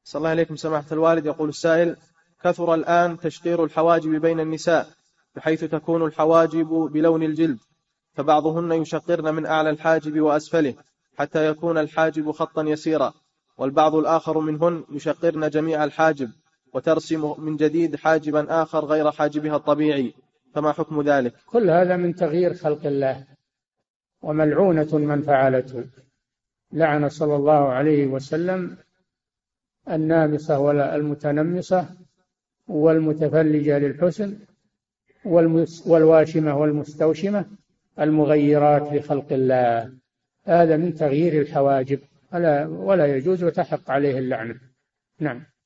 صلى الله عليكم سماحة الوالد. يقول السائل: كثر الآن تشقير الحواجب بين النساء، بحيث تكون الحواجب بلون الجلد، فبعضهن يشقرن من أعلى الحاجب وأسفله حتى يكون الحاجب خطا يسيرا، والبعض الآخر منهن يشقرن جميع الحاجب وترسم من جديد حاجبا آخر غير حاجبها الطبيعي، فما حكم ذلك؟ كل هذا من تغيير خلق الله، وملعونة من فعلته. لعن صلى الله عليه وسلم النامصة والمتنمصة والمتفلجة للحسن والواشمة والمستوشمة المغيرات لخلق الله. هذا من تغيير الحواجب ولا يجوز وتحق عليه اللعنة. نعم.